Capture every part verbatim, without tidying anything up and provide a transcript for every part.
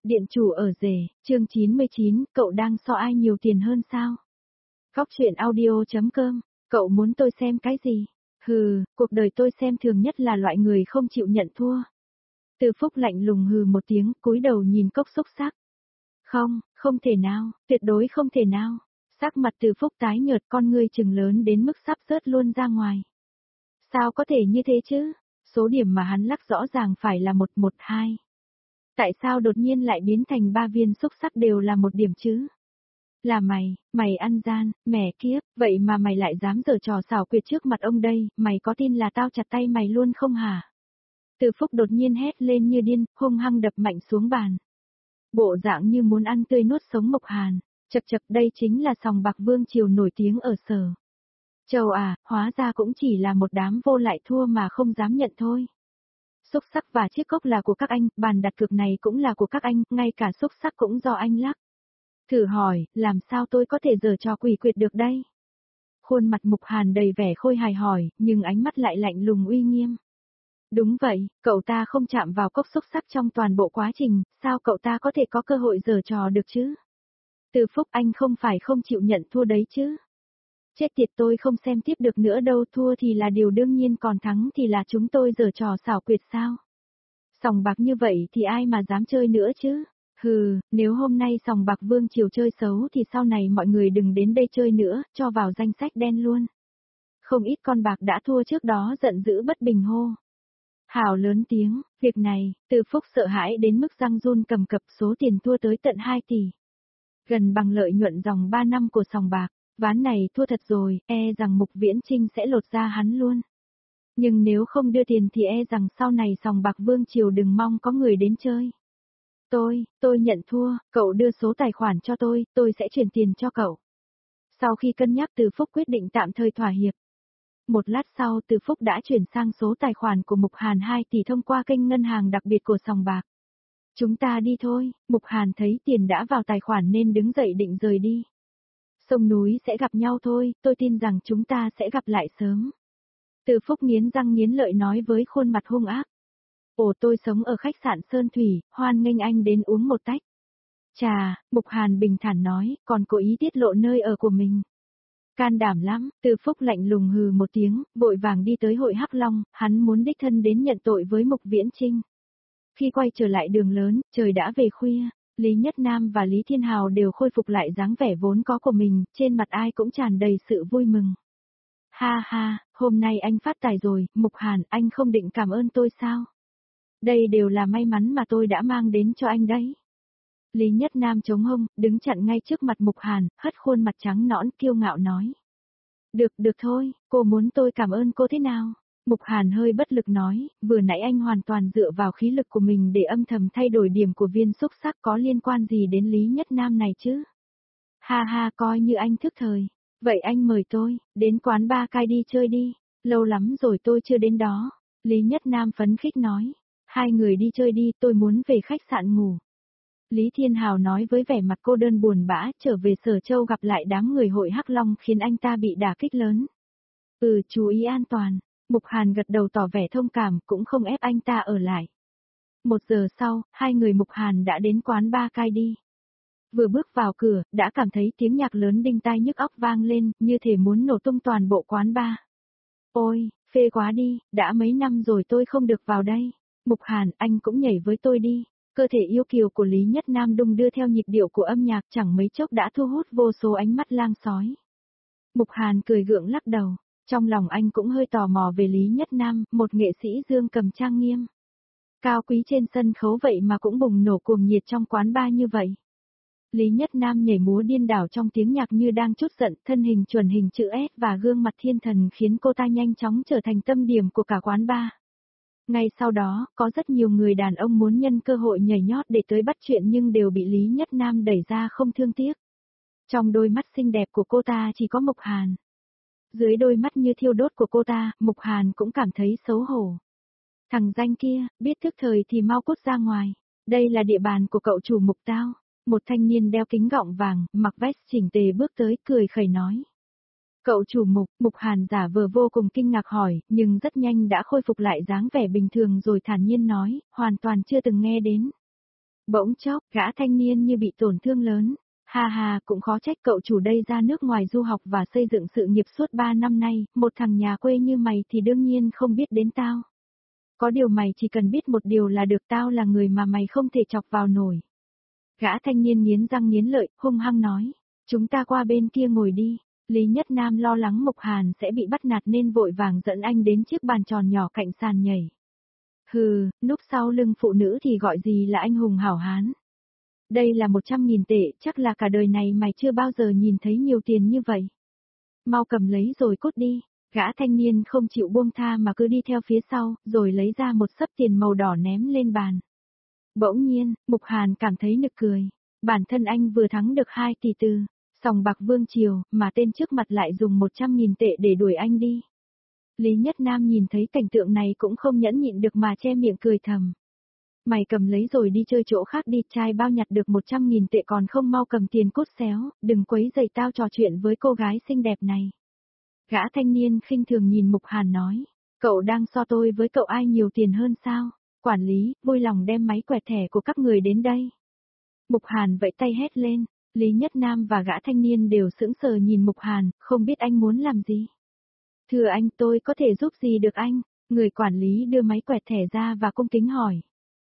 Điện chủ ở rể, chương chín mươi chín, cậu đang so ai nhiều tiền hơn sao? Góc truyện audio chấm com, cậu muốn tôi xem cái gì? Hừ, cuộc đời tôi xem thường nhất là loại người không chịu nhận thua. Từ Phúc lạnh lùng hừ một tiếng, cúi đầu nhìn cốc xúc sắc. Không, không thể nào, tuyệt đối không thể nào. Sắc mặt Từ Phúc tái nhợt, con ngươi trừng lớn đến mức sắp rớt luôn ra ngoài. Sao có thể như thế chứ? Số điểm mà hắn lắc rõ ràng phải là một một hai. Tại sao đột nhiên lại biến thành ba viên xúc sắc đều là một điểm chứ? Là mày, mày ăn gian, mẹ kiếp, vậy mà mày lại dám giở trò xảo quyệt trước mặt ông đây, mày có tin là tao chặt tay mày luôn không hả? Từ Phúc đột nhiên hét lên như điên, hung hăng đập mạnh xuống bàn. Bộ dạng như muốn ăn tươi nuốt sống Mộc Hàn, chật chật đây chính là sòng bạc vương triều nổi tiếng ở Sở Châu à, hóa ra cũng chỉ là một đám vô lại thua mà không dám nhận thôi. Xúc sắc và chiếc cốc là của các anh, bàn đặt cược này cũng là của các anh, ngay cả xúc sắc cũng do anh lắc. Thử hỏi, làm sao tôi có thể giở trò quỷ quyệt được đây? Khuôn mặt Mục Hàn đầy vẻ khôi hài hỏi, nhưng ánh mắt lại lạnh lùng uy nghiêm. Đúng vậy, cậu ta không chạm vào cốc xúc sắc trong toàn bộ quá trình, sao cậu ta có thể có cơ hội giở trò được chứ? Từ Phúc anh không phải không chịu nhận thua đấy chứ? Chết tiệt tôi không xem tiếp được nữa đâu, thua thì là điều đương nhiên còn thắng thì là chúng tôi giở trò xảo quyệt sao? Sòng bạc như vậy thì ai mà dám chơi nữa chứ? Hừ, nếu hôm nay sòng bạc vương triều chơi xấu thì sau này mọi người đừng đến đây chơi nữa, cho vào danh sách đen luôn. Không ít con bạc đã thua trước đó giận dữ bất bình hô. Hào lớn tiếng, việc này, Từ Phúc sợ hãi đến mức răng run cầm cập, số tiền thua tới tận hai tỷ. Gần bằng lợi nhuận dòng ba năm của sòng bạc, ván này thua thật rồi, e rằng Mục Viễn Trinh sẽ lột da hắn luôn. Nhưng nếu không đưa tiền thì e rằng sau này sòng bạc vương triều đừng mong có người đến chơi. Tôi, tôi nhận thua, cậu đưa số tài khoản cho tôi, tôi sẽ chuyển tiền cho cậu. Sau khi cân nhắc Từ Phúc quyết định tạm thời thỏa hiệp. Một lát sau Từ Phúc đã chuyển sang số tài khoản của Mục Hàn hai tỷ thông qua kênh ngân hàng đặc biệt của sòng bạc. Chúng ta đi thôi, Mục Hàn thấy tiền đã vào tài khoản nên đứng dậy định rời đi. Sông núi sẽ gặp nhau thôi, tôi tin rằng chúng ta sẽ gặp lại sớm. Từ Phúc nghiến răng nghiến lợi nói với khuôn mặt hung ác. Ồ tôi sống ở khách sạn Sơn Thủy, hoan nghênh anh đến uống một tách. Chà, Mục Hàn bình thản nói, còn cố ý tiết lộ nơi ở của mình. Can đảm lắm, Từ Phúc lạnh lùng hừ một tiếng, vội vàng đi tới hội Hắc Long, hắn muốn đích thân đến nhận tội với Mục Viễn Trinh. Khi quay trở lại đường lớn, trời đã về khuya, Lý Nhất Nam và Lý Thiên Hào đều khôi phục lại dáng vẻ vốn có của mình, trên mặt ai cũng tràn đầy sự vui mừng. Ha ha, hôm nay anh phát tài rồi, Mục Hàn, anh không định cảm ơn tôi sao? Đây đều là may mắn mà tôi đã mang đến cho anh đấy. Lý Nhất Nam chống hông, đứng chặn ngay trước mặt Mục Hàn, hất khuôn mặt trắng nõn kiêu ngạo nói. Được, được thôi, cô muốn tôi cảm ơn cô thế nào? Mục Hàn hơi bất lực nói, vừa nãy anh hoàn toàn dựa vào khí lực của mình để âm thầm thay đổi điểm của viên xúc sắc, có liên quan gì đến Lý Nhất Nam này chứ? Ha ha, coi như anh thức thời. Vậy anh mời tôi, đến quán ba cai đi chơi đi, lâu lắm rồi tôi chưa đến đó. Lý Nhất Nam phấn khích nói, hai người đi chơi đi, tôi muốn về khách sạn ngủ. Lý Thiên Hào nói với vẻ mặt cô đơn buồn bã, trở về Sở Châu gặp lại đám người hội Hắc Long khiến anh ta bị đả kích lớn. Ừ, chú ý an toàn. Mục Hàn gật đầu tỏ vẻ thông cảm, cũng không ép anh ta ở lại. Một giờ sau, hai người Mục Hàn đã đến quán ba cai đi. Vừa bước vào cửa, đã cảm thấy tiếng nhạc lớn đinh tai nhức óc vang lên, như thể muốn nổ tung toàn bộ quán ba. Ôi, phê quá đi, đã mấy năm rồi tôi không được vào đây. Mục Hàn, anh cũng nhảy với tôi đi. Cơ thể yêu kiều của Lý Nhất Nam đung đưa theo nhịp điệu của âm nhạc, chẳng mấy chốc đã thu hút vô số ánh mắt lang sói. Mục Hàn cười gượng lắc đầu, trong lòng anh cũng hơi tò mò về Lý Nhất Nam, một nghệ sĩ dương cầm trang nghiêm. Cao quý trên sân khấu vậy mà cũng bùng nổ cuồng nhiệt trong quán bar như vậy. Lý Nhất Nam nhảy múa điên đảo trong tiếng nhạc như đang trút giận, thân hình chuẩn hình chữ S và gương mặt thiên thần khiến cô ta nhanh chóng trở thành tâm điểm của cả quán bar. Ngay sau đó, có rất nhiều người đàn ông muốn nhân cơ hội nhảy nhót để tới bắt chuyện nhưng đều bị Lý Nhất Nam đẩy ra không thương tiếc. Trong đôi mắt xinh đẹp của cô ta chỉ có Mục Hàn. Dưới đôi mắt như thiêu đốt của cô ta, Mục Hàn cũng cảm thấy xấu hổ. Thằng danh kia, biết thức thời thì mau cút ra ngoài. Đây là địa bàn của cậu chủ Mục tao. Một thanh niên đeo kính gọng vàng, mặc vest chỉnh tề bước tới, cười khẩy nói. Cậu chủ Mục, Mục Hàn giả vờ vô cùng kinh ngạc hỏi, nhưng rất nhanh đã khôi phục lại dáng vẻ bình thường rồi thản nhiên nói, hoàn toàn chưa từng nghe đến. Bỗng chốc, gã thanh niên như bị tổn thương lớn. Ha ha, cũng khó trách cậu chủ đây ra nước ngoài du học và xây dựng sự nghiệp suốt ba năm nay, một thằng nhà quê như mày thì đương nhiên không biết đến tao. Có điều mày chỉ cần biết một điều là được, tao là người mà mày không thể chọc vào nổi. Gã thanh niên nghiến răng nghiến lợi, hung hăng nói. Chúng ta qua bên kia ngồi đi. Lý Nhất Nam lo lắng Mục Hàn sẽ bị bắt nạt nên vội vàng dẫn anh đến chiếc bàn tròn nhỏ cạnh sàn nhảy. Hừ, núp sau lưng phụ nữ thì gọi gì là anh hùng hảo hán. Đây là một trăm nghìn tệ, chắc là cả đời này mày chưa bao giờ nhìn thấy nhiều tiền như vậy. Mau cầm lấy rồi cút đi. Gã thanh niên không chịu buông tha mà cứ đi theo phía sau, rồi lấy ra một xấp tiền màu đỏ ném lên bàn. Bỗng nhiên, Mục Hàn cảm thấy nực cười. Bản thân anh vừa thắng được hai tỷ từ sòng bạc Vương Triều, mà tên trước mặt lại dùng một trăm nghìn tệ để đuổi anh đi. Lý Nhất Nam nhìn thấy cảnh tượng này cũng không nhẫn nhịn được mà che miệng cười thầm. Mày cầm lấy rồi đi chơi chỗ khác đi, trai bao nhặt được một trăm nghìn tệ còn không mau cầm tiền cút xéo, đừng quấy rầy tao trò chuyện với cô gái xinh đẹp này. Gã thanh niên khinh thường nhìn Mục Hàn nói, cậu đang so tôi với cậu ai nhiều tiền hơn sao? Quản lý, vui lòng đem máy quẹt thẻ của các người đến đây. Mục Hàn vẫy tay hét lên, Lý Nhất Nam và gã thanh niên đều sững sờ nhìn Mục Hàn, không biết anh muốn làm gì. Thưa anh, tôi có thể giúp gì được anh? Người quản lý đưa máy quẹt thẻ ra và cung kính hỏi.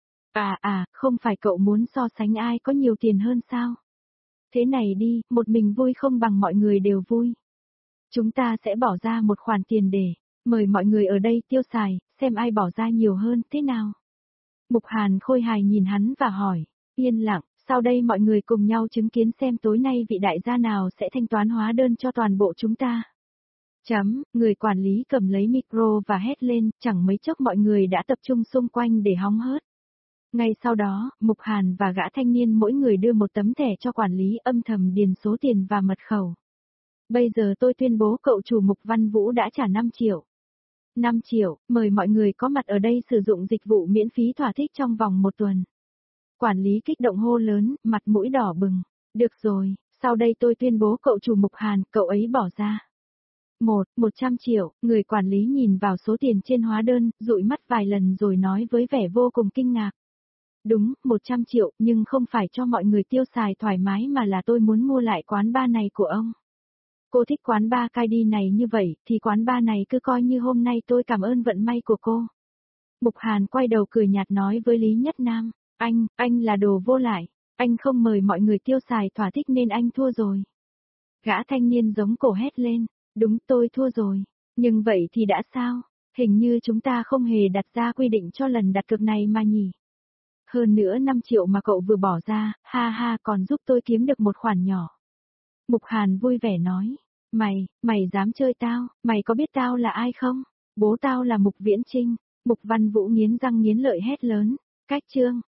À à, không phải cậu muốn so sánh ai có nhiều tiền hơn sao? Thế này đi, một mình vui không bằng mọi người đều vui. Chúng ta sẽ bỏ ra một khoản tiền để mời mọi người ở đây tiêu xài, xem ai bỏ ra nhiều hơn, thế nào? Mục Hàn khôi hài nhìn hắn và hỏi, yên lặng, sau đây mọi người cùng nhau chứng kiến xem tối nay vị đại gia nào sẽ thanh toán hóa đơn cho toàn bộ chúng ta. Chấm, người quản lý cầm lấy micro và hét lên, chẳng mấy chốc mọi người đã tập trung xung quanh để hóng hớt. Ngay sau đó, Mục Hàn và gã thanh niên mỗi người đưa một tấm thẻ cho quản lý, âm thầm điền số tiền và mật khẩu. Bây giờ tôi tuyên bố cậu chủ Mục Văn Vũ đã trả năm triệu. năm triệu, mời mọi người có mặt ở đây sử dụng dịch vụ miễn phí thỏa thích trong vòng một tuần. Quản lý kích động hô lớn, mặt mũi đỏ bừng. Được rồi, sau đây tôi tuyên bố cậu chủ Mục Hàn, cậu ấy bỏ ra. Một, một trăm triệu, người quản lý nhìn vào số tiền trên hóa đơn, dụi mắt vài lần rồi nói với vẻ vô cùng kinh ngạc. Đúng, một trăm triệu, nhưng không phải cho mọi người tiêu xài thoải mái mà là tôi muốn mua lại quán bar này của ông. Cô thích quán bar cai đi này như vậy, thì quán bar này cứ coi như hôm nay tôi cảm ơn vận may của cô. Mục Hàn quay đầu cười nhạt nói với Lý Nhất Nam, anh, anh là đồ vô lại, anh không mời mọi người tiêu xài thỏa thích nên anh thua rồi. Gã thanh niên giống cổ hét lên, đúng tôi thua rồi, nhưng vậy thì đã sao, hình như chúng ta không hề đặt ra quy định cho lần đặt cược này mà nhỉ. Hơn nữa năm triệu mà cậu vừa bỏ ra, ha ha còn giúp tôi kiếm được một khoản nhỏ. Mục Hàn vui vẻ nói, mày, mày dám chơi tao, mày có biết tao là ai không? Bố tao là Mục Viễn Trinh. Mục Văn Vũ nghiến răng nghiến lợi hét lớn, cách chương.